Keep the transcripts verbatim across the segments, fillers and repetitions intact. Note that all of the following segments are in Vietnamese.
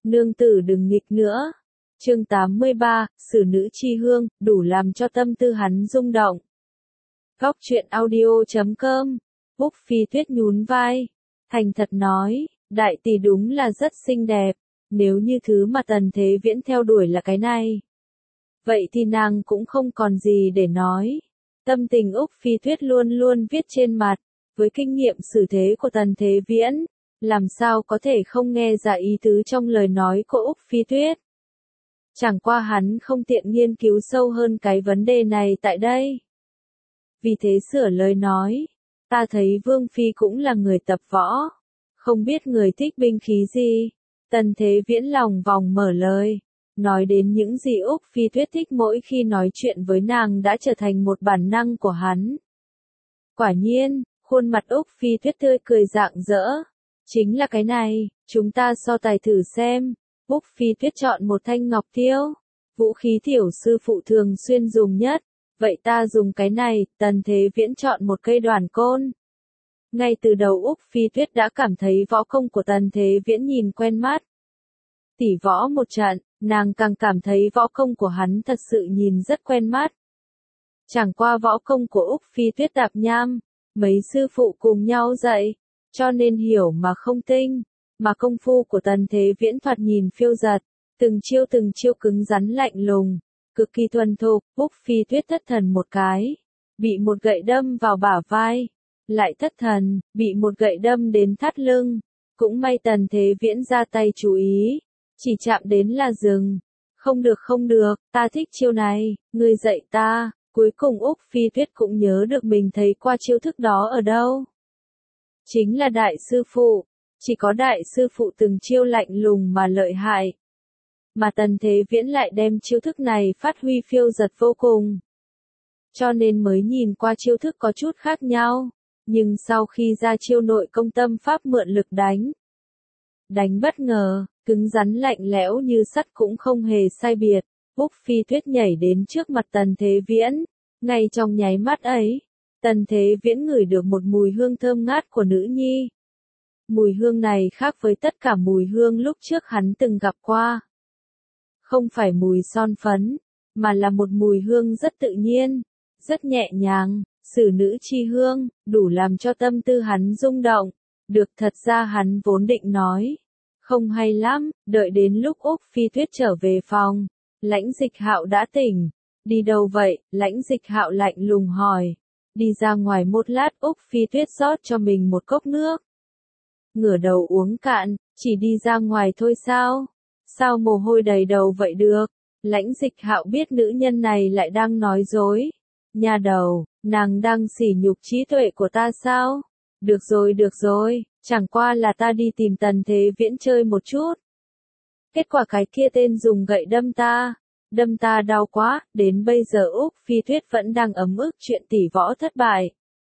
Nương tử đừng nghịch nữa. Chương tám mươi ba, xử nữ chi hương, đủ làm cho tâm tư hắn rung động. Góc truyện audio chấm com. Úc Phi Tuyết nhún vai, thành thật nói, đại tỷ đúng là rất xinh đẹp, nếu như thứ mà Tần Thế Viễn theo đuổi là cái này, vậy thì nàng cũng không còn gì để nói. Tâm tình Úc Phi Tuyết luôn luôn viết trên mặt, với kinh nghiệm xử thế của Tần Thế Viễn, làm sao có thể không nghe ra ý tứ trong lời nói của Úc Phi Tuyết. Chẳng qua hắn không tiện nghiên cứu sâu hơn cái vấn đề này tại đây. Vì thế sửa lời nói, ta thấy Vương Phi cũng là người tập võ, không biết người thích binh khí gì. Tần Thế Viễn lòng vòng mở lời, nói đến những gì Úc Phi Tuyết thích mỗi khi nói chuyện với nàng đã trở thành một bản năng của hắn. Quả nhiên, khuôn mặt Úc Phi Tuyết tươi cười rạng rỡ. Chính là cái này, chúng ta so tài thử xem. Úc Phi Tuyết chọn một thanh ngọc tiêu, vũ khí tiểu sư phụ thường xuyên dùng nhất. Vậy ta dùng cái này, Tần Thế Viễn chọn một cây đoàn côn. Ngay từ đầu Úc Phi Tuyết đã cảm thấy võ công của Tần Thế Viễn nhìn quen mắt. Tỉ võ một trận, nàng càng cảm thấy võ công của hắn thật sự nhìn rất quen mắt. Chẳng qua võ công của Úc Phi Tuyết đạp nham, mấy sư phụ cùng nhau dạy, cho nên hiểu mà không tinh, mà công phu của Tần Thế Viễn thoạt nhìn phiêu giật, từng chiêu từng chiêu cứng rắn lạnh lùng, cực kỳ thuần thục. Úc Phi Tuyết thất thần một cái, bị một gậy đâm vào bả vai, lại thất thần, bị một gậy đâm đến thắt lưng. Cũng may Tần Thế Viễn ra tay chú ý, chỉ chạm đến là dừng. Không được không được, ta thích chiêu này, ngươi dạy ta. Cuối cùng Úc Phi Tuyết cũng nhớ được mình thấy qua chiêu thức đó ở đâu. Chính là đại sư phụ, chỉ có đại sư phụ từng chiêu lạnh lùng mà lợi hại. Mà Tần Thế Viễn lại đem chiêu thức này phát huy phiêu giật vô cùng. Cho nên mới nhìn qua chiêu thức có chút khác nhau, nhưng sau khi ra chiêu nội công tâm pháp mượn lực đánh. Đánh bất ngờ, cứng rắn lạnh lẽo như sắt cũng không hề sai biệt. Úc Phi Tuyết nhảy đến trước mặt Tần Thế Viễn, ngay trong nháy mắt ấy, Tần Thế Viễn ngửi được một mùi hương thơm ngát của nữ nhi. Mùi hương này khác với tất cả mùi hương lúc trước hắn từng gặp qua. Không phải mùi son phấn, mà là một mùi hương rất tự nhiên, rất nhẹ nhàng, xử nữ chi hương, đủ làm cho tâm tư hắn rung động. Được, thật ra hắn vốn định nói, không hay lắm. Đợi đến lúc Úc Phi Tuyết trở về phòng, Lãnh Dịch Hạo đã tỉnh. Đi đâu vậy? Lãnh Dịch Hạo lạnh lùng hỏi. Đi ra ngoài một lát. Úc Phi Tuyết rót cho mình một cốc nước, ngửa đầu uống cạn. Chỉ đi ra ngoài thôi sao? Sao mồ hôi đầy đầu vậy được? Lãnh Dịch Hạo biết nữ nhân này lại đang nói dối. Nhà đầu, nàng đang sỉ nhục trí tuệ của ta sao? Được rồi được rồi, chẳng qua là ta đi tìm Tần Thế Viễn chơi một chút. Kết quả cái kia tên dùng gậy đâm ta, đâm ta đau quá. Đến bây giờ Úc Phi Tuyết vẫn đang ấm ức chuyện tỷ võ thất bại.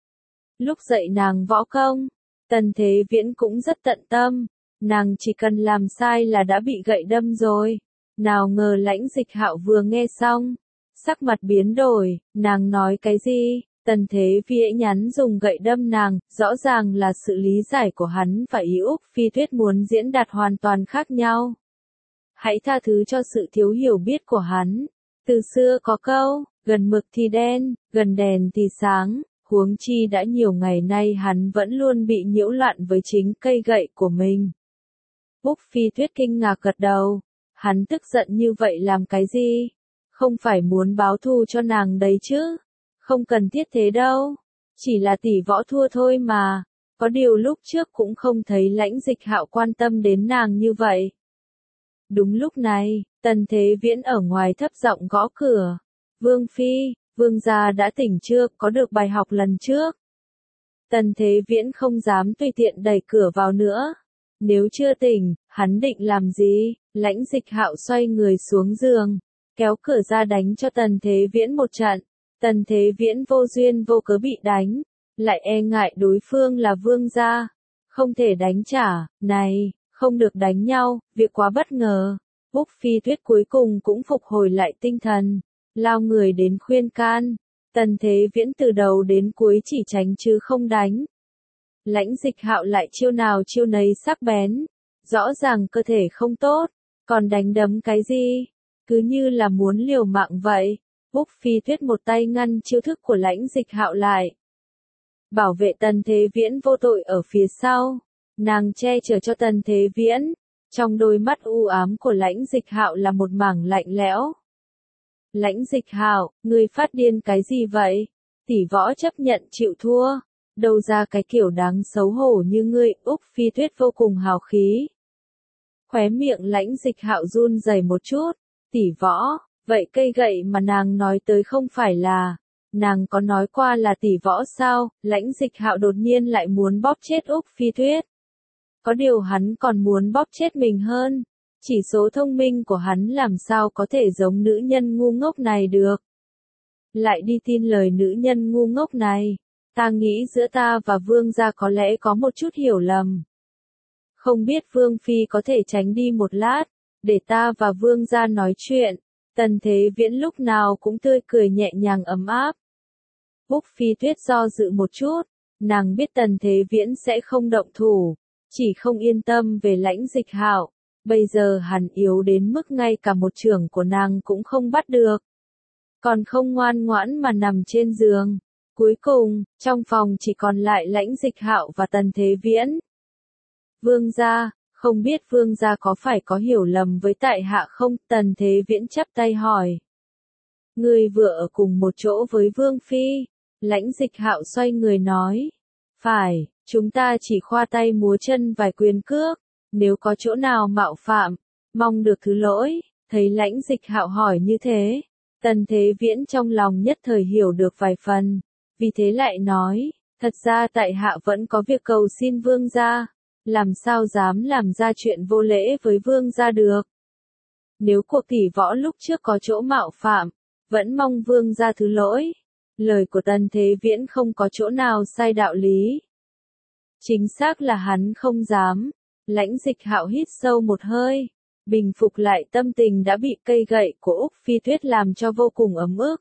Lúc dạy nàng võ công, Tần Thế Viễn cũng rất tận tâm, nàng chỉ cần làm sai là đã bị gậy đâm rồi. Nào ngờ Lãnh Dịch Hạo vừa nghe xong, sắc mặt biến đổi. Nàng nói cái gì? Tần Thế Viễn nhắn dùng gậy đâm nàng, rõ ràng là sự lý giải của hắn và ý Úc Phi Tuyết muốn diễn đạt hoàn toàn khác nhau. Hãy tha thứ cho sự thiếu hiểu biết của hắn. Từ xưa có câu, gần mực thì đen, gần đèn thì sáng, huống chi đã nhiều ngày nay hắn vẫn luôn bị nhiễu loạn với chính cây gậy của mình. Úc Phi Tuyết kinh ngạc gật đầu, hắn tức giận như vậy làm cái gì? Không phải muốn báo thù cho nàng đấy chứ? Không cần thiết thế đâu, chỉ là tỷ võ thua thôi mà. Có điều lúc trước cũng không thấy Lãnh Dịch Hạo quan tâm đến nàng như vậy. Đúng lúc này, Tần Thế Viễn ở ngoài thấp giọng gõ cửa. Vương Phi, Vương gia đã tỉnh chưa, có được bài học lần trước? Tần Thế Viễn không dám tùy tiện đẩy cửa vào nữa. Nếu chưa tỉnh, hắn định làm gì? Lãnh Dịch Hạo xoay người xuống giường, kéo cửa ra đánh cho Tần Thế Viễn một trận. Tần Thế Viễn vô duyên vô cớ bị đánh, lại e ngại đối phương là vương gia, không thể đánh trả. Này, không được đánh nhau, việc quá bất ngờ. Úc Phi Tuyết cuối cùng cũng phục hồi lại tinh thần, lao người đến khuyên can. Tần Thế Viễn từ đầu đến cuối chỉ tránh chứ không đánh. Lãnh Dịch Hạo lại chiêu nào chiêu nấy sắc bén, rõ ràng cơ thể không tốt, Còn đánh đấm cái gì? Cứ như là muốn liều mạng vậy. Úc Phi Tuyết một tay ngăn chiêu thức của Lãnh Dịch Hạo lại. Bảo vệ Tần Thế Viễn vô tội ở phía sau. Nàng che chở cho Tần Thế Viễn. Trong đôi mắt u ám của Lãnh Dịch Hạo là một mảng lạnh lẽo. Lãnh Dịch Hạo, ngươi phát điên cái gì vậy? Tỷ võ chấp nhận chịu thua. Đâu ra cái kiểu đáng xấu hổ như ngươi. Úc Phi Tuyết vô cùng hào khí. Khóe miệng Lãnh Dịch Hạo run rẩy một chút. Tỷ võ, vậy cây gậy mà nàng nói tới không phải là, nàng có nói qua là tỷ võ sao? Lãnh Dịch Hạo đột nhiên lại muốn bóp chết Úc Phi Tuyết. Có điều hắn còn muốn bóp chết mình hơn. Chỉ số thông minh của hắn làm sao có thể giống nữ nhân ngu ngốc này được. Lại đi tin lời nữ nhân ngu ngốc này. Ta nghĩ giữa ta và Vương gia có lẽ có một chút hiểu lầm. Không biết Vương Phi có thể tránh đi một lát, để ta và Vương gia nói chuyện. Tần Thế Viễn lúc nào cũng tươi cười nhẹ nhàng ấm áp. Úc Phi Tuyết do dự một chút, nàng biết Tần Thế Viễn sẽ không động thủ, chỉ không yên tâm về Lãnh Dịch Hạo. Bây giờ hắn yếu đến mức ngay cả một chưởng của nàng cũng không bắt được. Còn không ngoan ngoãn mà nằm trên giường. Cuối cùng, trong phòng chỉ còn lại Lãnh Dịch Hạo và Tần Thế Viễn. Vương gia, không biết Vương gia có phải có hiểu lầm với tại hạ không? Tần Thế Viễn chắp tay hỏi. Ngươi vừa ở cùng một chỗ với Vương Phi. Lãnh Dịch Hạo xoay người nói. Phải, chúng ta chỉ khoa tay múa chân vài quyền cước. Nếu có chỗ nào mạo phạm, mong được thứ lỗi. Thấy Lãnh Dịch Hạo hỏi như thế, Tần Thế Viễn trong lòng nhất thời hiểu được vài phần. Vì thế lại nói, thật ra tại hạ vẫn có việc cầu xin Vương gia. Làm sao dám làm ra chuyện vô lễ với Vương gia được. Nếu cuộc tỷ võ lúc trước có chỗ mạo phạm, vẫn mong Vương gia thứ lỗi. Lời của Tần Thế Viễn không có chỗ nào sai đạo lý. Chính xác là hắn không dám. Lãnh Dịch Hạo hít sâu một hơi, bình phục lại tâm tình đã bị cây gậy của Úc Phi Tuyết làm cho vô cùng ấm ức.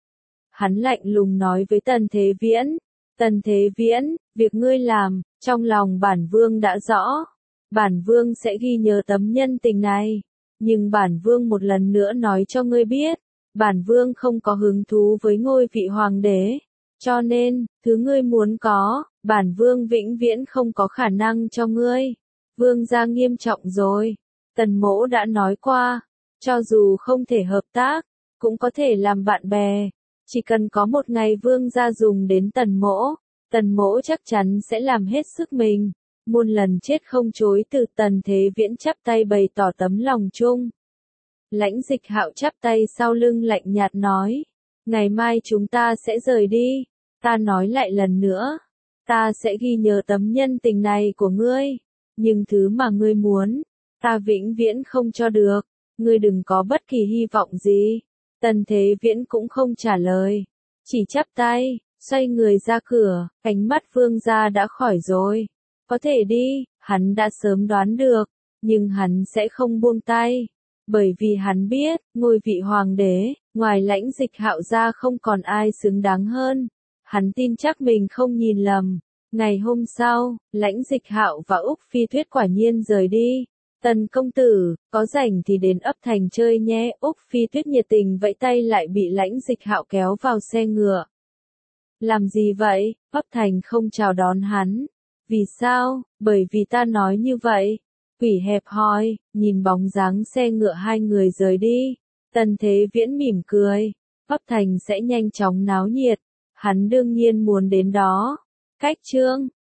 Hắn lạnh lùng nói với Tần Thế Viễn, Tần Thế Viễn, việc ngươi làm, trong lòng bản vương đã rõ. Bản vương sẽ ghi nhớ tấm nhân tình này. Nhưng bản vương một lần nữa nói cho ngươi biết, bản vương không có hứng thú với ngôi vị hoàng đế. Cho nên, thứ ngươi muốn có, bản vương vĩnh viễn không có khả năng cho ngươi. Vương gia nghiêm trọng rồi. Tần mỗ đã nói qua, cho dù không thể hợp tác, cũng có thể làm bạn bè. Chỉ cần có một ngày vương gia dùng đến tần mỗ, tần mỗ chắc chắn sẽ làm hết sức mình. Muôn lần chết không chối từ. Tần Thế Viễn chắp tay bày tỏ tấm lòng chung. Lãnh Dịch Hạo chắp tay sau lưng lạnh nhạt nói, ngày mai chúng ta sẽ rời đi. Ta nói lại lần nữa, ta sẽ ghi nhớ tấm nhân tình này của ngươi. Nhưng thứ mà ngươi muốn, ta vĩnh viễn không cho được. Ngươi đừng có bất kỳ hy vọng gì. Tần Thế Viễn cũng không trả lời, chỉ chắp tay, xoay người ra cửa. Ánh mắt Vương gia đã khỏi rồi, có thể đi. Hắn đã sớm đoán được, nhưng hắn sẽ không buông tay, bởi vì hắn biết, ngôi vị hoàng đế, ngoài Lãnh Dịch Hạo ra không còn ai xứng đáng hơn. Hắn tin chắc mình không nhìn lầm. Ngày hôm sau, Lãnh Dịch Hạo và Úc Phi Tuyết quả nhiên rời đi. Tần công tử, có rảnh thì đến ấp thành chơi nhé. Úc Phi Tuyết nhiệt tình vẫy tay lại bị Lãnh Dịch Hạo kéo vào xe ngựa. Làm gì vậy? Ấp thành không chào đón hắn. Vì sao? Bởi vì ta nói như vậy. Quỷ hẹp hòi, nhìn bóng dáng xe ngựa hai người rời đi. Tần Thế Viễn mỉm cười. Ấp thành sẽ nhanh chóng náo nhiệt. Hắn đương nhiên muốn đến đó. Cách chương